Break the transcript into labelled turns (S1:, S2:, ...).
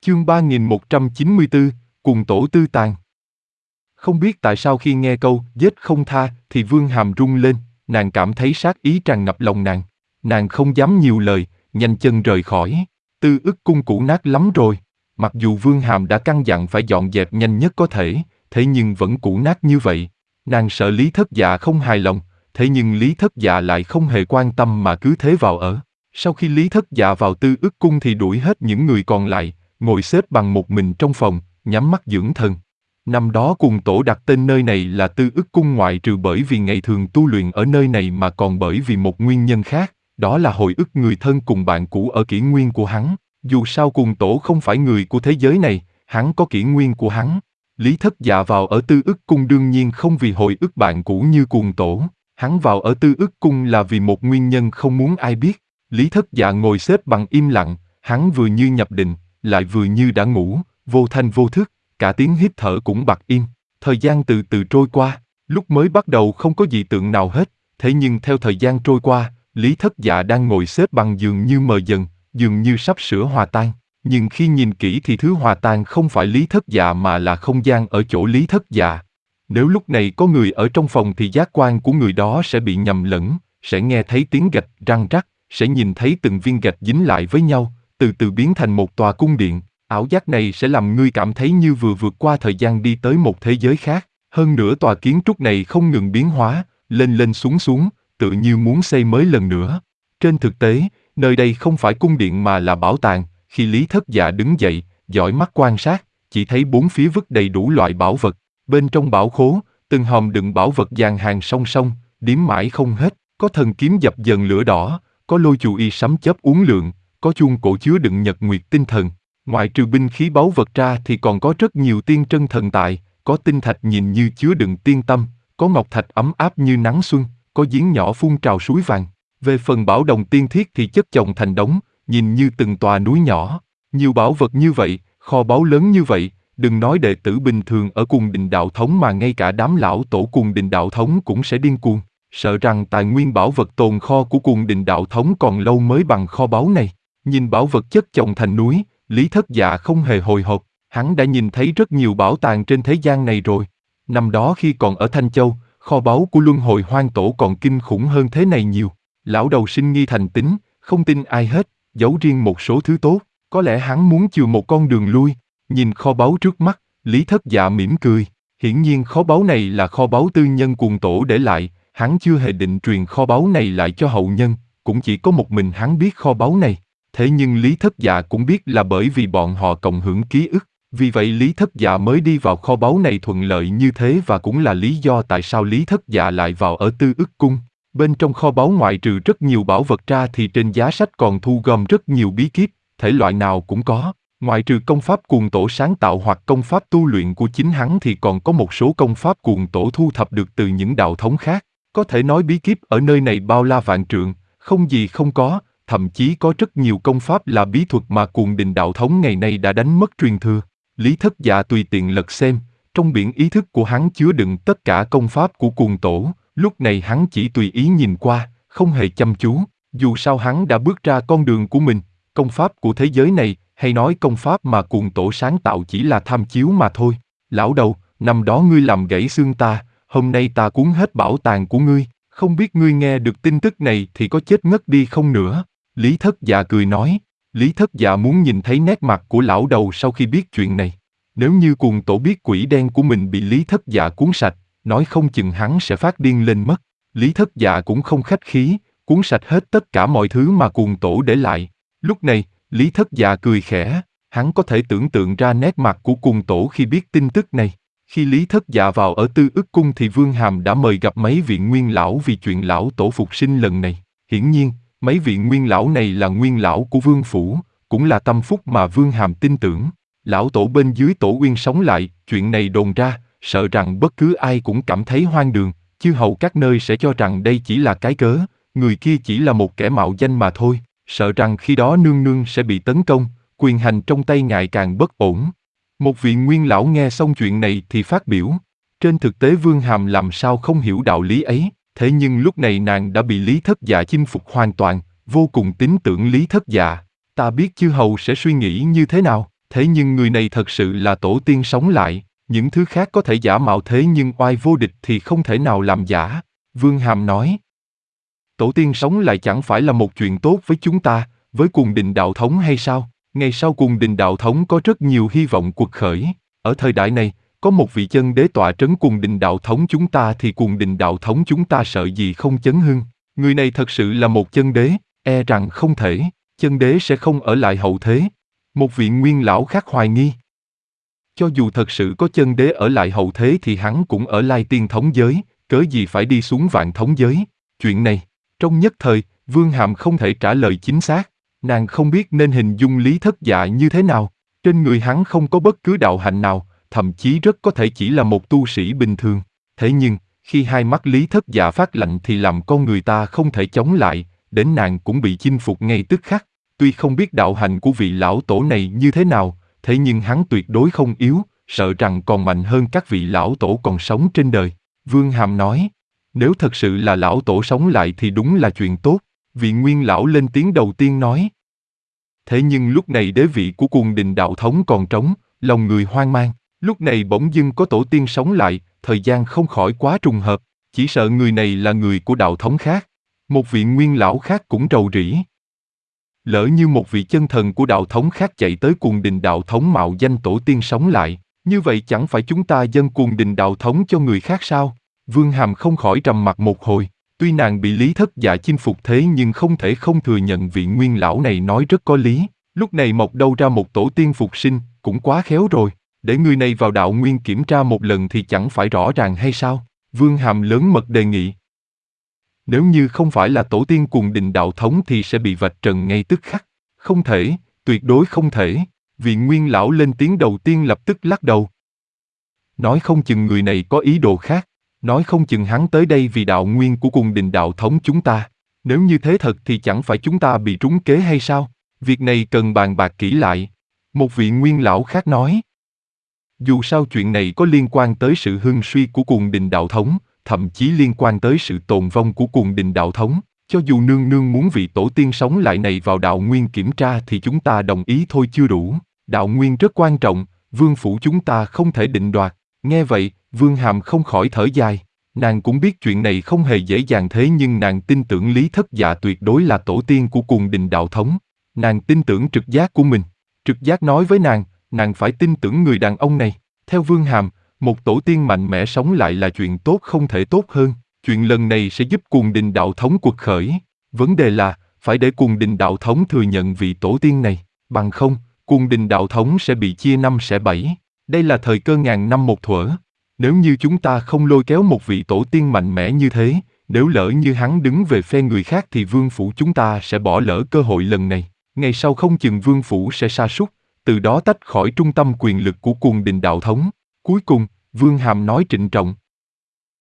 S1: Chương 3194, Cuồng tổ tư tàn. Không biết tại sao khi nghe câu giết không tha thì Vương Hàm rung lên, nàng cảm thấy sát ý tràn ngập lòng nàng. Nàng không dám nhiều lời, nhanh chân rời khỏi. Tư ức cung cũ nát lắm rồi. Mặc dù Vương Hàm đã căn dặn phải dọn dẹp nhanh nhất có thể, thế nhưng vẫn cũ nát như vậy. Nàng sợ Lý Thất Dạ không hài lòng, thế nhưng Lý Thất Dạ lại không hề quan tâm mà cứ thế vào ở. Sau khi Lý Thất Dạ vào Tư ức cung thì đuổi hết những người còn lại, ngồi xếp bằng một mình trong phòng, nhắm mắt dưỡng thần. Năm đó Cuồng tổ đặt tên nơi này là Tư ức cung ngoại trừ bởi vì ngày thường tu luyện ở nơi này mà còn bởi vì một nguyên nhân khác, đó là hồi ức người thân cùng bạn cũ ở kỷ nguyên của hắn. Dù sao Cuồng tổ không phải người của thế giới này, hắn có kỷ nguyên của hắn. Lý Thất Dạ vào ở Tư ức cung đương nhiên không vì hồi ức bạn cũ như Cuồng tổ, hắn vào ở Tư ức cung là vì một nguyên nhân không muốn ai biết. Lý Thất Dạ ngồi xếp bằng im lặng, hắn vừa như nhập định, lại vừa như đã ngủ, vô thanh vô thức, cả tiếng hít thở cũng bặt im. Thời gian từ từ trôi qua, lúc mới bắt đầu không có dị tượng nào hết, thế nhưng theo thời gian trôi qua, Lý Thất Dạ đang ngồi xếp bằng dường như mờ dần, dường như sắp sửa hòa tan. Nhưng khi nhìn kỹ thì thứ hòa tan không phải Lý Thất Dạ mà là không gian ở chỗ Lý Thất Dạ. Nếu lúc này có người ở trong phòng thì giác quan của người đó sẽ bị nhầm lẫn, sẽ nghe thấy tiếng gạch răng rắc, sẽ nhìn thấy từng viên gạch dính lại với nhau, từ từ biến thành một tòa cung điện. Ảo giác này sẽ làm ngươi cảm thấy như vừa vượt qua thời gian đi tới một thế giới khác. Hơn nữa tòa kiến trúc này không ngừng biến hóa, lên lên xuống xuống, tự như muốn xây mới lần nữa. Trên thực tế, nơi đây không phải cung điện mà là bảo tàng. Khi Lý Thất Dạ đứng dậy, dõi mắt quan sát, chỉ thấy bốn phía vứt đầy đủ loại bảo vật. Bên trong bảo khố, từng hòm đựng bảo vật dàn hàng song song, điếm mãi không hết. Có thần kiếm dập dần lửa đỏ, có lôi chù y sấm chớp uốn lượn, có chuông cổ chứa đựng nhật nguyệt tinh thần. Ngoại trừ binh khí báu vật ra thì còn có rất nhiều tiên trân thần tài, có tinh thạch nhìn như chứa đựng tiên tâm, có ngọc thạch ấm áp như nắng xuân, có giếng nhỏ phun trào suối vàng. Về phần bảo đồng tiên thiết thì chất chồng thành đống, nhìn như từng tòa núi nhỏ. Nhiều bảo vật như vậy, kho báu lớn như vậy, đừng nói đệ tử bình thường ở Cuồng Đình Đạo Thống mà ngay cả đám lão tổ Cuồng Đình Đạo Thống cũng sẽ điên cuồng. Sợ rằng tài nguyên bảo vật tồn kho của Cuồng Đình Đạo Thống còn lâu mới bằng kho báu này. Nhìn bảo vật chất chồng thành núi, Lý Thất Dạ không hề hồi hộp, hắn đã nhìn thấy rất nhiều bảo tàng trên thế gian này rồi. Năm đó khi còn ở Thanh Châu, kho báu của Luân Hồi Hoang Tổ còn kinh khủng hơn thế này nhiều. Lão đầu sinh nghi thành tính, không tin ai hết, giấu riêng một số thứ tốt, có lẽ hắn muốn chừa một con đường lui. Nhìn kho báu trước mắt, Lý Thất Dạ mỉm cười, hiển nhiên kho báu này là kho báu tư nhân Cuồng tổ để lại, hắn chưa hề định truyền kho báu này lại cho hậu nhân, cũng chỉ có một mình hắn biết kho báu này. Thế nhưng Lý Thất Dạ cũng biết là bởi vì bọn họ cộng hưởng ký ức, vì vậy Lý Thất Dạ mới đi vào kho báu này thuận lợi như thế và cũng là lý do tại sao Lý Thất Dạ lại vào ở Tư ức cung. Bên trong kho báu ngoại trừ rất nhiều bảo vật ra thì trên giá sách còn thu gom rất nhiều bí kíp, thể loại nào cũng có. Ngoại trừ công pháp Cuồng tổ sáng tạo hoặc công pháp tu luyện của chính hắn thì còn có một số công pháp Cuồng tổ thu thập được từ những đạo thống khác. Có thể nói bí kíp ở nơi này bao la vạn trượng, không gì không có, thậm chí có rất nhiều công pháp là bí thuật mà Cuồng Đình Đạo Thống ngày nay đã đánh mất truyền thừa. Lý Thất Dạ tùy tiện lật xem, trong biển ý thức của hắn chứa đựng tất cả công pháp của Cuồng tổ, lúc này hắn chỉ tùy ý nhìn qua, không hề chăm chú, dù sao hắn đã bước ra con đường của mình, công pháp của thế giới này, hay nói công pháp mà Cuồng tổ sáng tạo chỉ là tham chiếu mà thôi. Lão đầu, năm đó ngươi làm gãy xương ta, hôm nay ta cuốn hết bảo tàng của ngươi, không biết ngươi nghe được tin tức này thì có chết ngất đi không nữa. Lý Thất Dạ cười nói, Lý Thất Dạ muốn nhìn thấy nét mặt của lão đầu sau khi biết chuyện này. Nếu như Cuồng tổ biết quỷ đen của mình bị Lý Thất Dạ cuốn sạch, nói không chừng hắn sẽ phát điên lên mất. Lý Thất Dạ cũng không khách khí, cuốn sạch hết tất cả mọi thứ mà Cuồng tổ để lại. Lúc này, Lý Thất Dạ cười khẽ, hắn có thể tưởng tượng ra nét mặt của Cuồng tổ khi biết tin tức này. Khi Lý Thất Dạ vào ở Tư ức cung thì Vương Hàm đã mời gặp mấy vị nguyên lão vì chuyện lão tổ phục sinh lần này. Hiển nhiên, mấy vị nguyên lão này là nguyên lão của Vương Phủ, cũng là tâm phúc mà Vương Hàm tin tưởng. Lão tổ bên dưới Tổ Uyên sống lại, chuyện này đồn ra, sợ rằng bất cứ ai cũng cảm thấy hoang đường, chư hầu các nơi sẽ cho rằng đây chỉ là cái cớ, người kia chỉ là một kẻ mạo danh mà thôi, sợ rằng khi đó nương nương sẽ bị tấn công, quyền hành trong tay ngày càng bất ổn. Một vị nguyên lão nghe xong chuyện này thì phát biểu, trên thực tế Vương Hàm làm sao không hiểu đạo lý ấy, thế nhưng lúc này nàng đã bị Lý Thất Dạ chinh phục hoàn toàn, vô cùng tín tưởng Lý Thất Dạ. Ta biết chư hầu sẽ suy nghĩ như thế nào, Thế nhưng người này thật sự là tổ tiên sống lại, những thứ khác có thể giả mạo thế nhưng oai vô địch thì không thể nào làm giả. Vương Hàm nói. Tổ tiên sống lại chẳng phải là một chuyện tốt với chúng ta, với Cuồng Đình Đạo Thống hay sao? Ngày sau Cuồng Đình Đạo Thống có rất nhiều hy vọng quật khởi. Ở thời đại này, có một vị chân đế tọa trấn Cuồng Đình Đạo Thống chúng ta thì Cuồng Đình Đạo Thống chúng ta sợ gì không chấn hưng. Người này thật sự là một chân đế, e rằng không thể, chân đế sẽ không ở lại hậu thế. Một vị nguyên lão khác hoài nghi. Cho dù thật sự có chân đế ở lại hậu thế thì hắn cũng ở lai tiên thống giới, cớ gì phải đi xuống vạn thống giới. Chuyện này, trong nhất thời, Vương Hàm không thể trả lời chính xác, nàng không biết nên hình dung Lý Thất Dạ như thế nào. Trên người hắn không có bất cứ đạo hạnh nào, thậm chí rất có thể chỉ là một tu sĩ bình thường. Thế nhưng, khi hai mắt Lý Thất Dạ phát lạnh thì làm con người ta không thể chống lại, đến nàng cũng bị chinh phục ngay tức khắc. Tuy không biết đạo hạnh của vị lão tổ này như thế nào, thế nhưng hắn tuyệt đối không yếu, sợ rằng còn mạnh hơn các vị lão tổ còn sống trên đời. Vương Hàm nói, nếu thật sự là lão tổ sống lại thì đúng là chuyện tốt. Vị nguyên lão lên tiếng đầu tiên nói. Thế nhưng lúc này đế vị của Cuồng Đình Đạo Thống còn trống, lòng người hoang mang. Lúc này bỗng dưng có tổ tiên sống lại, thời gian không khỏi quá trùng hợp, chỉ sợ người này là người của đạo thống khác. Một vị nguyên lão khác cũng rầu rĩ. Lỡ như một vị chân thần của đạo thống khác chạy tới Cuồng Đình Đạo Thống mạo danh tổ tiên sống lại, như vậy chẳng phải chúng ta dâng Cuồng Đình Đạo Thống cho người khác sao? Vương Hàm không khỏi trầm mặc một hồi, tuy nàng bị Lý Thất Dạ chinh phục thế nhưng không thể không thừa nhận vị nguyên lão này nói rất có lý. Lúc này mọc đâu ra một tổ tiên phục sinh, cũng quá khéo rồi, để người này vào đạo nguyên kiểm tra một lần thì chẳng phải rõ ràng hay sao? Vương Hàm lớn mật đề nghị. Nếu như không phải là tổ tiên Cuồng Đình Đạo Thống thì sẽ bị vạch trần ngay tức khắc. Không thể, tuyệt đối không thể. Vị nguyên lão lên tiếng đầu tiên lập tức lắc đầu. Nói không chừng người này có ý đồ khác, nói không chừng hắn tới đây vì đạo nguyên của Cuồng Đình Đạo Thống chúng ta. Nếu như thế thật thì chẳng phải chúng ta bị trúng kế hay sao? Việc này cần bàn bạc kỹ lại. Một vị nguyên lão khác nói. Dù sao chuyện này có liên quan tới sự hưng suy của Cuồng Đình Đạo Thống, thậm chí liên quan tới sự tồn vong của Cuồng Đình Đạo Thống. Cho dù nương nương muốn vị tổ tiên sống lại này vào đạo nguyên kiểm tra thì chúng ta đồng ý thôi chưa đủ. Đạo nguyên rất quan trọng, vương phủ chúng ta không thể định đoạt. Nghe vậy, Vương Hàm không khỏi thở dài. Nàng cũng biết chuyện này không hề dễ dàng thế nhưng nàng tin tưởng Lý Thất Dạ tuyệt đối là tổ tiên của Cuồng Đình Đạo Thống. Nàng tin tưởng trực giác của mình. Trực giác nói với nàng phải tin tưởng người đàn ông này. Theo Vương Hàm, một tổ tiên mạnh mẽ sống lại là chuyện tốt không thể tốt hơn. Chuyện lần này sẽ giúp Cuồng Đình Đạo Thống quật khởi. Vấn đề là, phải để Cuồng Đình Đạo Thống thừa nhận vị tổ tiên này. Bằng không, Cuồng Đình Đạo Thống sẽ bị chia năm xẻ bảy. Đây là thời cơ ngàn năm một thuở. Nếu như chúng ta không lôi kéo một vị tổ tiên mạnh mẽ như thế, nếu lỡ như hắn đứng về phe người khác thì vương phủ chúng ta sẽ bỏ lỡ cơ hội lần này. Ngày sau không chừng vương phủ sẽ sa sút, từ đó tách khỏi trung tâm quyền lực của Cuồng Đình Đạo Thống. Cuối cùng, Vương Hàm nói trịnh trọng.